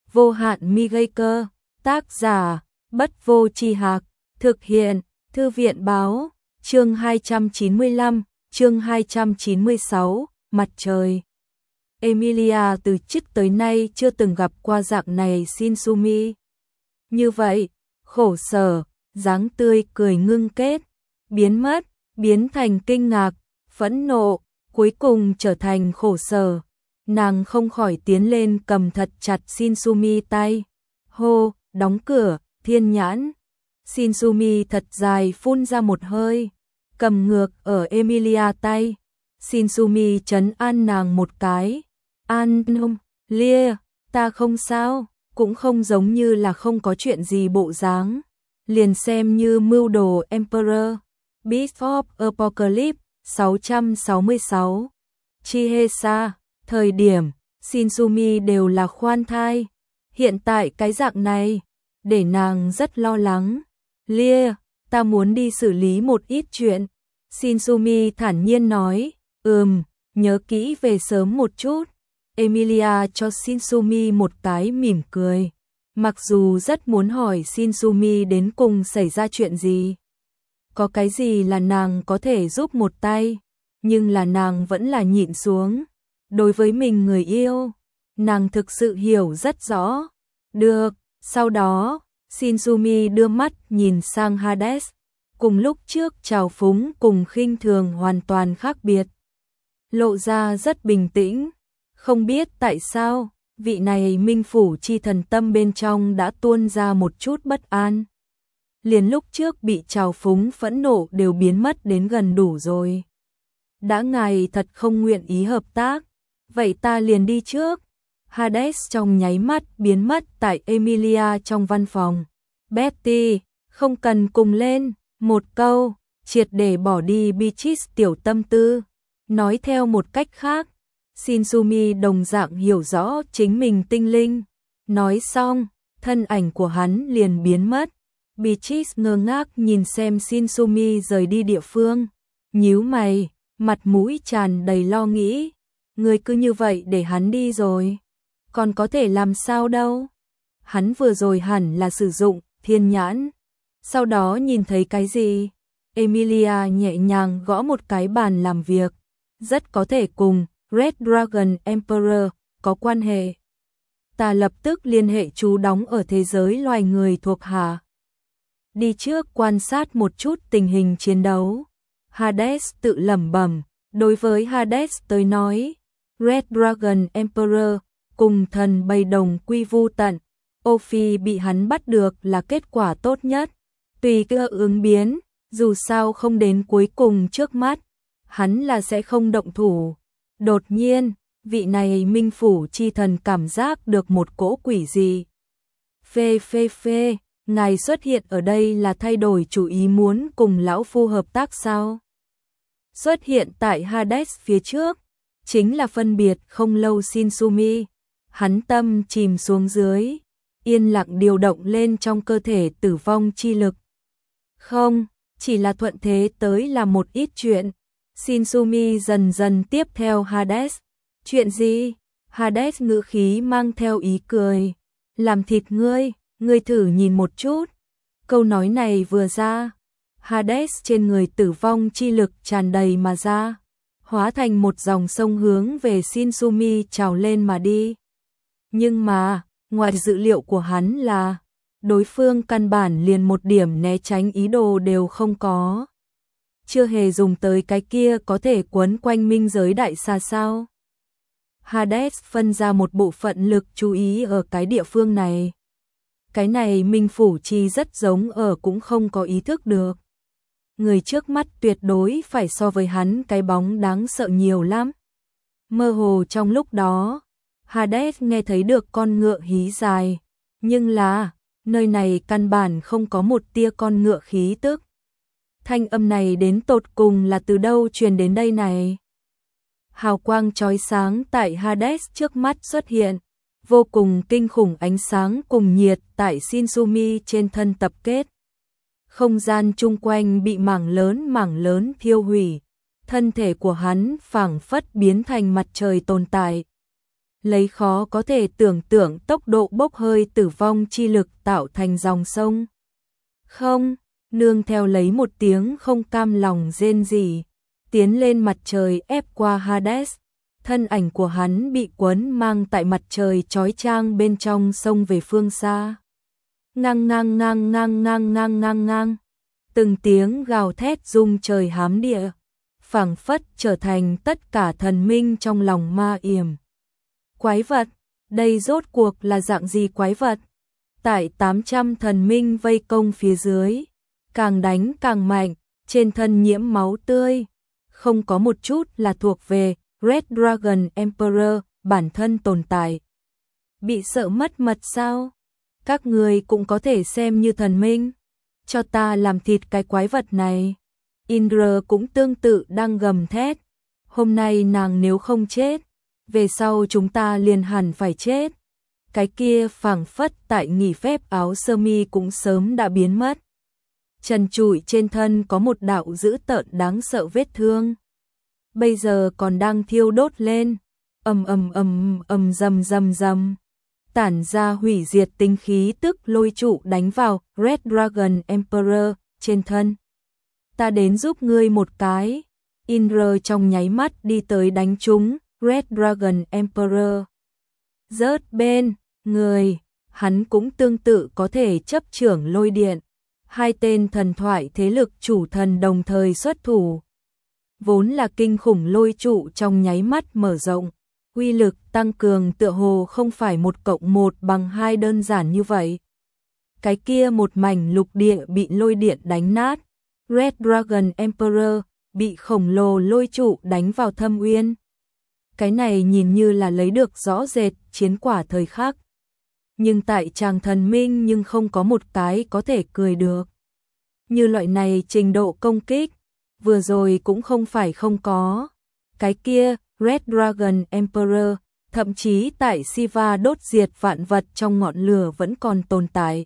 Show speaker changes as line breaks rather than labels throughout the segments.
Vô hạn mi gây cơ, tác giả, Bất Vô Tri Hạc, thực hiện, Thư viện báo, chương 295, chương 296, mặt trời. Emilia từ trước tới nay chưa từng gặp qua dạng này Shinsumi. Như vậy, khổ sở, dáng tươi cười ngưng kết, biến mất, biến thành kinh ngạc, phẫn nộ, cuối cùng trở thành khổ sở. Nàng không khỏi tiến lên cầm thật chặt Shinsumi tay. Hô, đóng cửa, thiên nhãn. Shinsumi thật dài phun ra một hơi, cầm ngược ở Emilia tay. Shinsumi trấn an nàng một cái. An nông, lia, ta không sao, cũng không giống như là không có chuyện gì bộ dáng. Liền xem như mưu đồ Emperor. Beast of Apocalypse 666. Chihesa, thời điểm, Shinsumi đều là khoan thai. Hiện tại cái dạng này, để nàng rất lo lắng. Lia, ta muốn đi xử lý một ít chuyện. Shinsumi thản nhiên nói, nhớ kỹ về sớm một chút. Emilia cho Shinsumi một cái mỉm cười. Mặc dù rất muốn hỏi Shinsumi đến cùng xảy ra chuyện gì. Có cái gì là nàng có thể giúp một tay, nhưng là nàng vẫn là nhịn xuống. Đối với mình người yêu, nàng thực sự hiểu rất rõ. Được, sau đó, Shinsumi đưa mắt nhìn sang Hades, cùng lúc trước trào phúng cùng khinh thường hoàn toàn khác biệt. Lộ ra rất bình tĩnh, không biết tại sao, vị này minh phủ chi thần tâm bên trong đã tuôn ra một chút bất an. Liền lúc trước bị trào phúng phẫn nộ đều biến mất đến gần đủ rồi. Đã ngài thật không nguyện ý hợp tác, vậy ta liền đi trước. Hades trong nháy mắt biến mất tại Emilia trong văn phòng. Betty, không cần cùng lên, một câu, triệt để bỏ đi Beatrice tiểu tâm tư. Nói theo một cách khác, Shinsumi đồng dạng hiểu rõ chính mình tinh linh. Nói xong, thân ảnh của hắn liền biến mất. Beatrice ngơ ngác nhìn xem Shinsumi rời đi địa phương. Nhíu mày, mặt mũi tràn đầy lo nghĩ. Người cứ như vậy để hắn đi rồi. Còn có thể làm sao đâu. Hắn vừa rồi hẳn là sử dụng thiên nhãn. Sau đó nhìn thấy cái gì? Emilia nhẹ nhàng gõ một cái bàn làm việc. Rất có thể cùng Red Dragon Emperor có quan hệ. Ta lập tức liên hệ chú đóng ở thế giới loài người thuộc hạ. Đi trước quan sát một chút tình hình chiến đấu. Hades tự lẩm bẩm. Đối với Hades tới nói, Red Dragon Emperor cùng thần bầy đồng quy vu tận. Ophi bị hắn bắt được là kết quả tốt nhất. Tùy cơ ứng biến, dù sao không đến cuối cùng trước mắt, hắn là sẽ không động thủ. Đột nhiên, vị này minh phủ chi thần cảm giác được một cỗ quỷ gì. Phê, ngài xuất hiện ở đây là thay đổi chủ ý muốn cùng lão phu hợp tác sao? Xuất hiện tại Hades phía trước, chính là phân biệt không lâu Shinsumi. Hắn tâm chìm xuống dưới, yên lặng điều động lên trong cơ thể tử vong chi lực. Không, chỉ là thuận thế tới là một ít chuyện. Shinsumi dần dần tiếp theo Hades. Chuyện gì? Hades ngữ khí mang theo ý cười. Làm thịt ngươi thử nhìn một chút. Câu nói này vừa ra, Hades trên người tử vong chi lực tràn đầy mà ra, hóa thành một dòng sông hướng về Shinsumi trào lên mà đi. Nhưng mà, ngoài dự liệu của hắn là, đối phương căn bản liền một điểm né tránh ý đồ đều không có. Chưa hề dùng tới cái kia có thể quấn quanh minh giới đại xa sao. Hades phân ra một bộ phận lực chú ý ở cái địa phương này. Cái này minh phủ chi rất giống ở cũng không có ý thức được. Người trước mắt tuyệt đối phải so với hắn cái bóng đáng sợ nhiều lắm. Mơ hồ trong lúc đó, Hades nghe thấy được con ngựa hí dài. Nhưng là, nơi này căn bản không có một tia con ngựa khí tức. Thanh âm này đến tột cùng là từ đâu truyền đến đây này? Hào quang chói sáng tại Hades trước mắt xuất hiện. Vô cùng kinh khủng ánh sáng cùng nhiệt tại Shinsumi trên thân tập kết. Không gian chung quanh bị mảng lớn thiêu hủy. Thân thể của hắn phảng phất biến thành mặt trời tồn tại. lấy khó có thể tưởng tượng tốc độ bốc hơi tử vong chi lực tạo thành dòng sông. Không, nương theo lấy một tiếng không cam lòng rên rỉ, tiến lên mặt trời ép qua Hades. Thân ảnh của hắn bị quấn mang tại mặt trời chói chang bên trong sông về phương xa. Ngang ngang ngang ngang ngang ngang ngang ngang. Từng tiếng gào thét rung trời hám địa, phảng phất trở thành tất cả thần minh trong lòng ma yểm. Quái vật, đây rốt cuộc là dạng gì quái vật? Tại 800 thần minh vây công phía dưới, càng đánh càng mạnh, trên thân nhiễm máu tươi, không có một chút là thuộc về Red Dragon Emperor bản thân tồn tại. Bị sợ mất mật sao? Các người cũng có thể xem như thần minh, cho ta làm thịt cái quái vật này. Indra cũng tương tự đang gầm thét, hôm nay nàng nếu không chết, về sau chúng ta liền hẳn phải chết. Cái kia phảng phất tại nghỉ phép áo sơ mi cũng sớm đã biến mất. Trần trụi trên thân có một đạo dữ tợn đáng sợ vết thương, bây giờ còn đang thiêu đốt lên, rầm rầm rầm, tản ra hủy diệt tinh khí tức lôi trụ đánh vào Red Dragon Emperor trên thân. Ta đến giúp ngươi một cái. Indra trong nháy mắt đi tới đánh trúng Red Dragon Emperor. Rớt bên người, hắn cũng tương tự có thể chấp trưởng lôi điện. Hai tên thần thoại thế lực chủ thần đồng thời xuất thủ. Vốn là kinh khủng lôi trụ trong nháy mắt mở rộng, uy lực tăng cường tựa hồ không phải 1+1=2 đơn giản như vậy. Cái kia một mảnh lục địa bị lôi điện đánh nát, Red Dragon Emperor bị khổng lồ lôi trụ đánh vào thâm uyên. Cái này nhìn như là lấy được rõ rệt chiến quả thời khắc. Nhưng tại chàng thần minh nhưng không có một cái có thể cười được. Như loại này trình độ công kích, vừa rồi cũng không phải không có. Cái kia, Red Dragon Emperor, thậm chí tại Shiva đốt diệt vạn vật trong ngọn lửa vẫn còn tồn tại.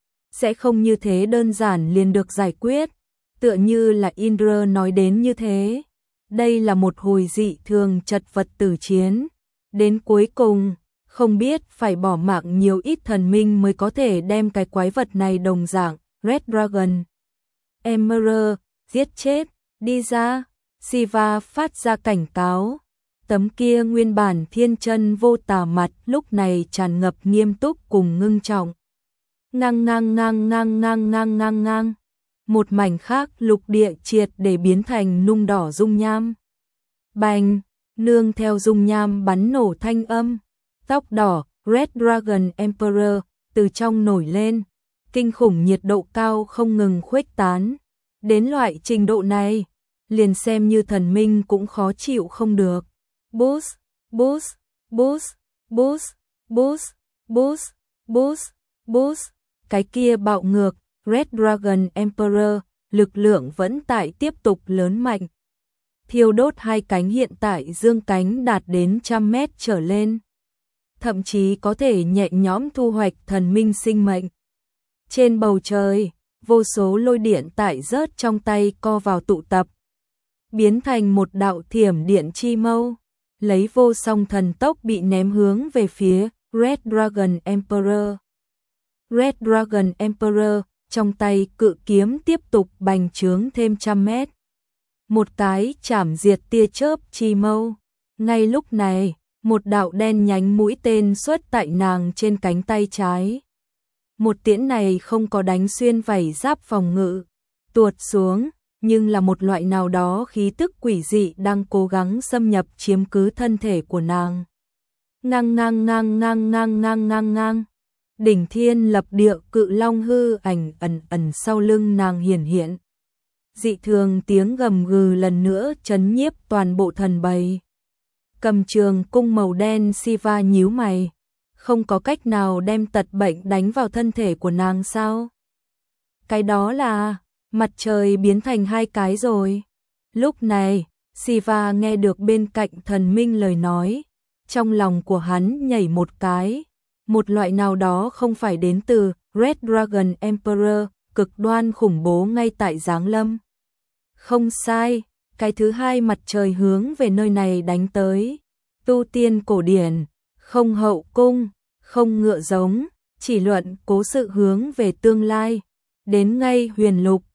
Sẽ không như thế đơn giản liền được giải quyết, tựa như là Indra nói đến như thế. Đây là một hồi dị thường chật vật tử chiến. Đến cuối cùng, không biết phải bỏ mạng nhiều ít thần minh mới có thể đem cái quái vật này đồng dạng, Red Dragon Emperor, giết chết, đi ra. Shiva phát ra cảnh cáo. Tấm kia nguyên bản thiên chân vô tà mặt lúc này tràn ngập nghiêm túc cùng ngưng trọng. Ngang ngang ngang ngang ngang ngang ngang ngang. Một mảnh khác lục địa triệt để biến thành nung đỏ dung nham. Bành, nương theo dung nham bắn nổ thanh âm. Tóc đỏ, Red Dragon Emperor, từ trong nổi lên. Kinh khủng nhiệt độ cao không ngừng khuếch tán. Đến loại trình độ này, liền xem như thần minh cũng khó chịu không được. Boost, boost, boost, boost, boost, boost, boost, boost. Cái kia bạo ngược, Red Dragon Emperor, lực lượng vẫn tại tiếp tục lớn mạnh. Thiêu đốt hai cánh hiện tại dương cánh đạt đến 100 mét trở lên. Thậm chí có thể nhẹ nhõm thu hoạch thần minh sinh mệnh. Trên bầu trời, vô số lôi điện tại rớt trong tay co vào tụ tập. Biến thành một đạo thiểm điện chi mâu, lấy vô song thần tốc bị ném hướng về phía Red Dragon Emperor. Red Dragon Emperor, trong tay cự kiếm tiếp tục bành trướng thêm 100 mét. Một cái chảm diệt tia chớp chi mâu. Ngay lúc này, một đạo đen nhánh mũi tên xuất tại nàng trên cánh tay trái. Một tiễn này không có đánh xuyên vảy giáp phòng ngự, tuột xuống, nhưng là một loại nào đó khí tức quỷ dị đang cố gắng xâm nhập chiếm cứ thân thể của nàng. Ngang ngang ngang ngang ngang ngang ngang ngang. Đỉnh thiên lập địa cự long hư ảnh ẩn ẩn sau lưng nàng hiển hiện. Dị thường tiếng gầm gừ lần nữa chấn nhiếp toàn bộ thần bầy. Cầm trường cung màu đen Shiva nhíu mày. Không có cách nào đem tật bệnh đánh vào thân thể của nàng sao? Cái đó là mặt trời biến thành hai cái rồi. Lúc này, Shiva nghe được bên cạnh thần minh lời nói. Trong lòng của hắn nhảy một cái. Một loại nào đó không phải đến từ Red Dragon Emperor, cực đoan khủng bố ngay tại giáng lâm. Không sai, cái thứ hai mặt trời hướng về nơi này đánh tới. Tu tiên cổ điển, không hậu cung, không ngựa giống, chỉ luận cố sự hướng về tương lai. Đến ngay Huyền Lục,